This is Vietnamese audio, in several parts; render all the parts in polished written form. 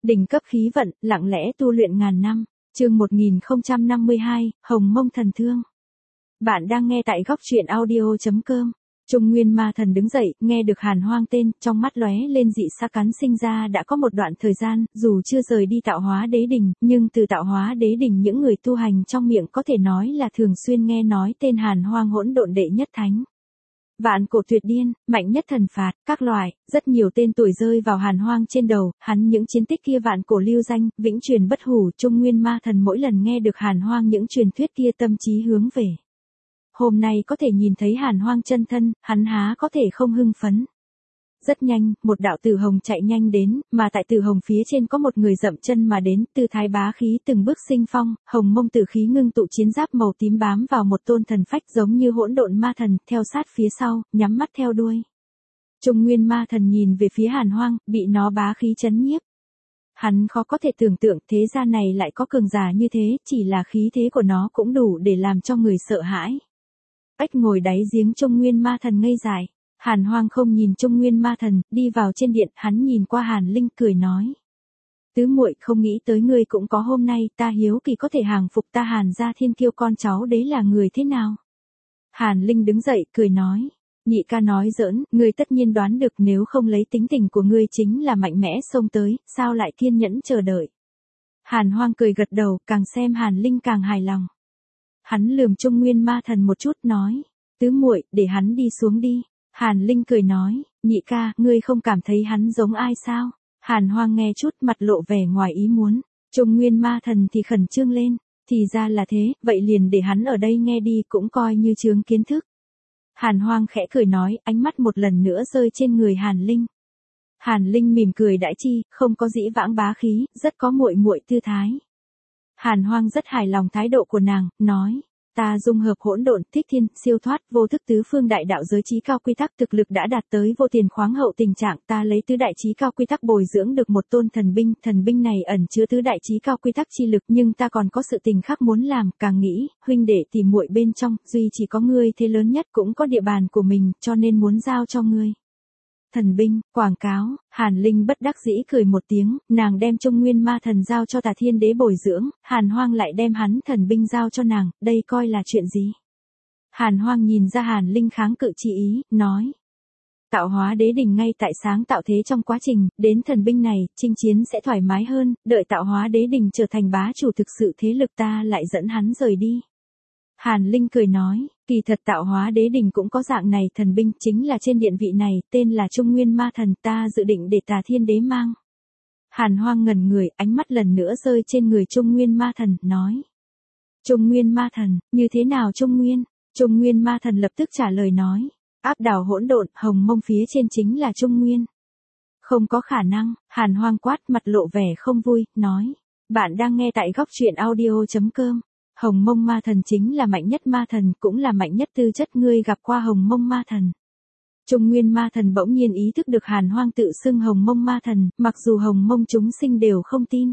Đỉnh cấp khí vận, lặng lẽ tu luyện ngàn năm. Chương 1052, Hồng Mông thần thương. Bạn đang nghe tại góc truyện audio.com. Trung Nguyên Ma Thần đứng dậy, nghe được Hàn Hoang tên, trong mắt lóe lên dị sắc cắn sinh ra đã có một đoạn thời gian, dù chưa rời đi Tạo Hóa Đế Đỉnh, nhưng từ Tạo Hóa Đế Đỉnh những người tu hành trong miệng có thể nói là thường xuyên nghe nói tên Hàn Hoang hỗn độn đệ nhất thánh. Vạn cổ tuyệt điên, mạnh nhất thần phạt, các loại, rất nhiều tên tuổi rơi vào Hàn Hoang trên đầu, hắn những chiến tích kia vạn cổ lưu danh, vĩnh truyền bất hủ. Trung Nguyên Ma Thần mỗi lần nghe được Hàn Hoang những truyền thuyết kia tâm trí hướng về. Hôm nay có thể nhìn thấy Hàn Hoang chân thân, hắn há có thể không hưng phấn. Rất nhanh, một đạo tử hồng chạy nhanh đến, mà tại tử hồng phía trên có một người dậm chân mà đến, tư thái bá khí từng bước sinh phong, hồng mông tử khí ngưng tụ chiến giáp màu tím bám vào một tôn thần phách giống như hỗn độn ma thần, theo sát phía sau, nhắm mắt theo đuôi. Trung Nguyên Ma Thần nhìn về phía Hàn Hoang, bị nó bá khí chấn nhiếp. Hắn khó có thể tưởng tượng thế gian này lại có cường giả như thế, chỉ là khí thế của nó cũng đủ để làm cho người sợ hãi. Ếch ngồi đáy giếng. Trung Nguyên Ma Thần ngây dại. Hàn Hoang không nhìn Trung Nguyên Ma Thần, đi vào trên điện, hắn nhìn qua Hàn Linh cười nói. Tứ muội, không nghĩ tới ngươi cũng có hôm nay, ta hiếu kỳ có thể hàng phục ta Hàn gia thiên kiêu con cháu đấy là người thế nào. Hàn Linh đứng dậy, cười nói. Nhị ca nói giỡn, ngươi tất nhiên đoán được, nếu không lấy tính tình của ngươi chính là mạnh mẽ xông tới, sao lại kiên nhẫn chờ đợi. Hàn Hoang cười gật đầu, càng xem Hàn Linh càng hài lòng. Hắn lườm Trung Nguyên Ma Thần một chút nói. Tứ muội, để hắn đi xuống đi. Hàn Linh cười nói, nhị ca, ngươi không cảm thấy hắn giống ai sao? Hàn Hoang nghe chút mặt lộ vẻ ngoài ý muốn. Trung Nguyên Ma Thần thì khẩn trương lên. Thì ra là thế, vậy liền để hắn ở đây nghe đi, cũng coi như chướng kiến thức. Hàn Hoang khẽ cười nói, ánh mắt một lần nữa rơi trên người Hàn Linh. Hàn Linh mỉm cười đãi chi, không có dĩ vãng bá khí, rất có muội muội tư thái. Hàn Hoang rất hài lòng thái độ của nàng, nói. Ta dung hợp hỗn độn, thích thiên, siêu thoát, vô thức tứ phương đại đạo giới trí cao quy tắc, thực lực đã đạt tới vô tiền khoáng hậu tình trạng, ta lấy tứ đại trí cao quy tắc bồi dưỡng được một tôn thần binh này ẩn chứa tứ đại trí cao quy tắc chi lực, nhưng ta còn có sự tình khác muốn làm, càng nghĩ, huynh đệ tìm muội bên trong, duy chỉ có ngươi thế lớn nhất, cũng có địa bàn của mình, cho nên muốn giao cho ngươi. Thần binh, quảng cáo. Hàn Linh bất đắc dĩ cười một tiếng, nàng đem Trung Nguyên Ma Thần giao cho Tà Thiên Đế bồi dưỡng, Hàn Hoang lại đem hắn thần binh giao cho nàng, đây coi là chuyện gì? Hàn Hoang nhìn ra Hàn Linh kháng cự chi ý, nói. Tạo Hóa Đế Đỉnh ngay tại sáng tạo thế trong quá trình, đến thần binh này, chinh chiến sẽ thoải mái hơn, đợi Tạo Hóa Đế Đỉnh trở thành bá chủ thực sự thế lực ta lại dẫn hắn rời đi. Hàn Linh cười nói, kỳ thật Tạo Hóa Đế Đỉnh cũng có dạng này thần binh, chính là trên điện vị này, tên là Trung Nguyên Ma Thần, ta dự định để Tà Thiên Đế mang. Hàn Hoang ngẩn người, ánh mắt lần nữa rơi trên người Trung Nguyên Ma Thần, nói. Trung Nguyên Ma Thần, như thế nào Trung Nguyên? Trung Nguyên Ma Thần lập tức trả lời nói, áp đảo hỗn độn, hồng mông phía trên chính là Trung Nguyên. Không có khả năng. Hàn Hoang quát, mặt lộ vẻ không vui, nói. Bạn đang nghe tại góc truyện audio.com. Hồng Mông Ma Thần chính là mạnh nhất ma thần, cũng là mạnh nhất tư chất, ngươi gặp qua Hồng Mông Ma Thần. Trung Nguyên Ma Thần bỗng nhiên ý thức được Hàn Hoang tự xưng Hồng Mông Ma Thần, mặc dù Hồng Mông chúng sinh đều không tin.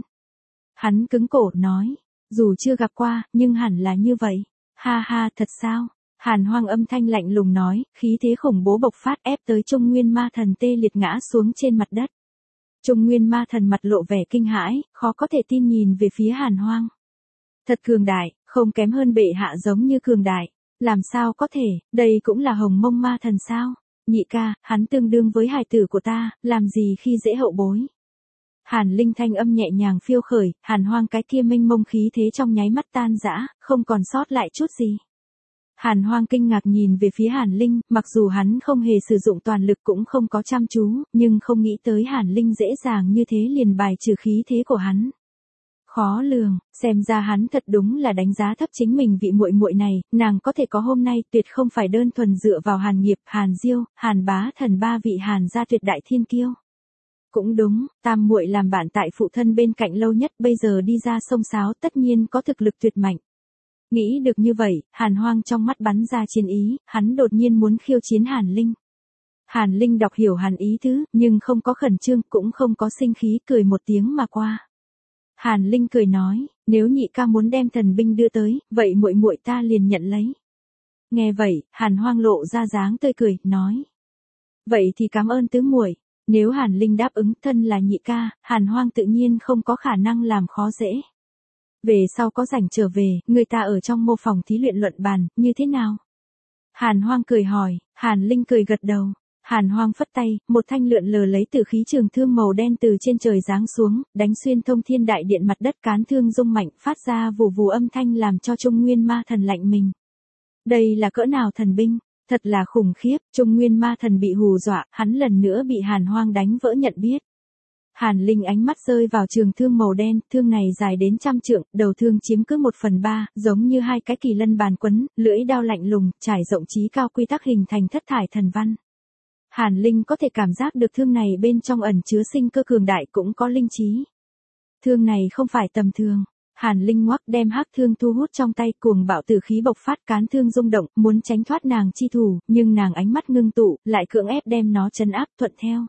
Hắn cứng cổ nói, dù chưa gặp qua, nhưng hẳn là như vậy. Ha ha, thật sao? Hàn Hoang âm thanh lạnh lùng nói, khí thế khủng bố bộc phát ép tới Trung Nguyên Ma Thần tê liệt ngã xuống trên mặt đất. Trung Nguyên Ma Thần mặt lộ vẻ kinh hãi, khó có thể tin nhìn về phía Hàn Hoang. Thật cường đại, không kém hơn bệ hạ giống như cường đại. Làm sao có thể, đây cũng là Hồng Mông Ma Thần sao? Nhị ca, hắn tương đương với hài tử của ta, làm gì khi dễ hậu bối. Hàn Linh thanh âm nhẹ nhàng phiêu khởi, Hàn Hoang cái kia mênh mông khí thế trong nháy mắt tan rã, không còn sót lại chút gì. Hàn Hoang kinh ngạc nhìn về phía Hàn Linh, mặc dù hắn không hề sử dụng toàn lực cũng không có chăm chú, nhưng không nghĩ tới Hàn Linh dễ dàng như thế liền bài trừ khí thế của hắn. Khó lường, xem ra hắn thật đúng là đánh giá thấp chính mình vị muội muội này, nàng có thể có hôm nay tuyệt không phải đơn thuần dựa vào Hàn Nghiệp, Hàn Diêu, Hàn Bá Thần ba vị Hàn gia tuyệt đại thiên kiêu. Cũng đúng, tam muội làm bạn tại phụ thân bên cạnh lâu nhất, bây giờ đi ra sông sáo tất nhiên có thực lực tuyệt mạnh. Nghĩ được như vậy, Hàn Hoang trong mắt bắn ra chiến ý, hắn đột nhiên muốn khiêu chiến Hàn Linh. Hàn Linh đọc hiểu Hàn ý tứ, nhưng không có khẩn trương, cũng không có sinh khí, cười một tiếng mà qua. Hàn Linh cười nói, nếu nhị ca muốn đem thần binh đưa tới, vậy muội muội ta liền nhận lấy. Nghe vậy, Hàn Hoang lộ ra dáng tươi cười, nói. Vậy thì cảm ơn tứ muội. Nếu Hàn Linh đáp ứng, thân là nhị ca, Hàn Hoang tự nhiên không có khả năng làm khó dễ. Về sau có rảnh trở về, người ta ở trong mô phòng thí luyện luận bàn, như thế nào? Hàn Hoang cười hỏi, Hàn Linh cười gật đầu. Hàn Hoang phất tay, một thanh lượn lờ lấy tử khí trường thương màu đen từ trên trời giáng xuống, đánh xuyên thông thiên đại điện mặt đất, cán thương rung mạnh, phát ra vù vù âm thanh làm cho Trung Nguyên Ma Thần lạnh mình. Đây là cỡ nào thần binh? Thật là khủng khiếp, Trung Nguyên Ma Thần bị hù dọa, hắn lần nữa bị Hàn Hoang đánh vỡ nhận biết. Hàn Linh ánh mắt rơi vào trường thương màu đen, thương này dài đến 100 trượng, đầu thương chiếm cứ 1/3, giống như hai cái kỳ lân bàn quấn, lưỡi đao lạnh lùng, trải rộng chí cao quy tắc hình thành thất thải thần văn. Hàn Linh có thể cảm giác được thương này bên trong ẩn chứa sinh cơ cường đại, cũng có linh trí. Thương này không phải tầm thường. Hàn Linh ngoắc đem hắc thương thu hút trong tay, cuồng bạo tử khí bộc phát, cán thương rung động, muốn tránh thoát nàng chi thủ, nhưng nàng ánh mắt ngưng tụ, lại cưỡng ép đem nó trấn áp, thuận theo.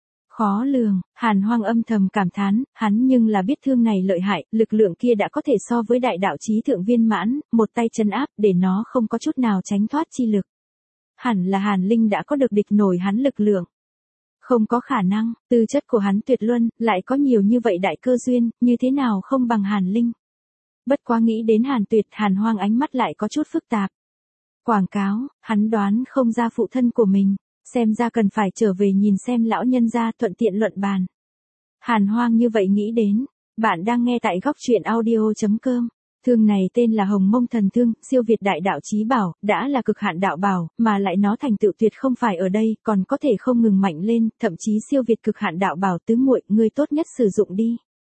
Khó lường, Hàn Hoang âm thầm cảm thán, hắn nhưng là biết thương này lợi hại, lực lượng kia đã có thể so với đại đạo chí thượng viên mãn, một tay trấn áp để nó không có chút nào tránh thoát chi lực. Hẳn là Hàn Linh đã có được địch nổi hắn lực lượng. Không có khả năng, tư chất của hắn tuyệt luân, lại có nhiều như vậy đại cơ duyên, như thế nào không bằng Hàn Linh. Bất quá nghĩ đến Hàn Tuyệt, Hàn Hoang ánh mắt lại có chút phức tạp. Quảng cáo, hắn đoán không ra phụ thân của mình, xem ra cần phải trở về nhìn xem lão nhân gia, thuận tiện luận bàn. Hàn Hoang như vậy nghĩ đến. Bạn đang nghe tại góc truyện audio.com. Thương này tên là Hồng Mông Thần Thương, siêu việt đại đạo chí bảo, đã là cực hạn đạo bảo, mà lại nó thành tựu tuyệt không phải ở đây, còn có thể không ngừng mạnh lên, thậm chí siêu việt cực hạn đạo bảo. Tứ muội, ngươi tốt nhất sử dụng đi.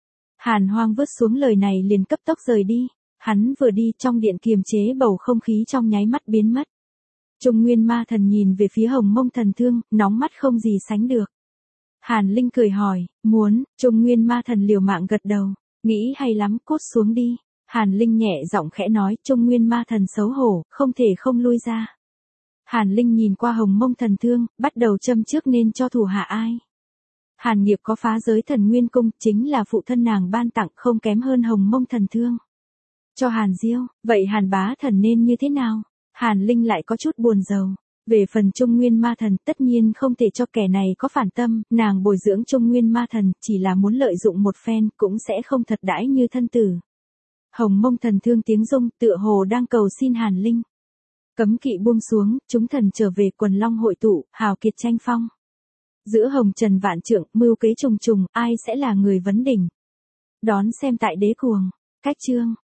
Hàn Hoang vứt xuống lời này liền cấp tốc rời đi. Hắn vừa đi, trong điện kiềm chế bầu không khí trong nháy mắt biến mất. Trung Nguyên Ma Thần nhìn về phía Hồng Mông Thần Thương, nóng mắt không gì sánh được. Hàn Linh cười hỏi, muốn? Trung Nguyên Ma Thần liều mạng gật đầu, nghĩ hay lắm, cốt xuống đi. Hàn Linh nhẹ giọng khẽ nói, Trung Nguyên Ma Thần xấu hổ, không thể không lui ra. Hàn Linh nhìn qua Hồng Mông Thần Thương, bắt đầu châm trước nên cho thủ hạ ai. Hàn Nghiệp có phá giới thần nguyên cung, chính là phụ thân nàng ban tặng, không kém hơn Hồng Mông Thần Thương. Cho Hàn Diêu, vậy Hàn Bá Thần nên như thế nào? Hàn Linh lại có chút buồn rầu. Về phần Trung Nguyên Ma Thần, tất nhiên không thể cho kẻ này có phản tâm, nàng bồi dưỡng Trung Nguyên Ma Thần, chỉ là muốn lợi dụng một phen, cũng sẽ không thật đãi như thân tử. Hồng Mông Thần Thương tiếng rung, tựa hồ đang cầu xin Hàn Linh. Cấm kỵ buông xuống, chúng thần trở về, quần long hội tụ, hào kiệt tranh phong. Giữa hồng trần vạn trượng, mưu kế trùng trùng, ai sẽ là người vấn đỉnh? Đón xem tại Đế Cuồng. Cách chương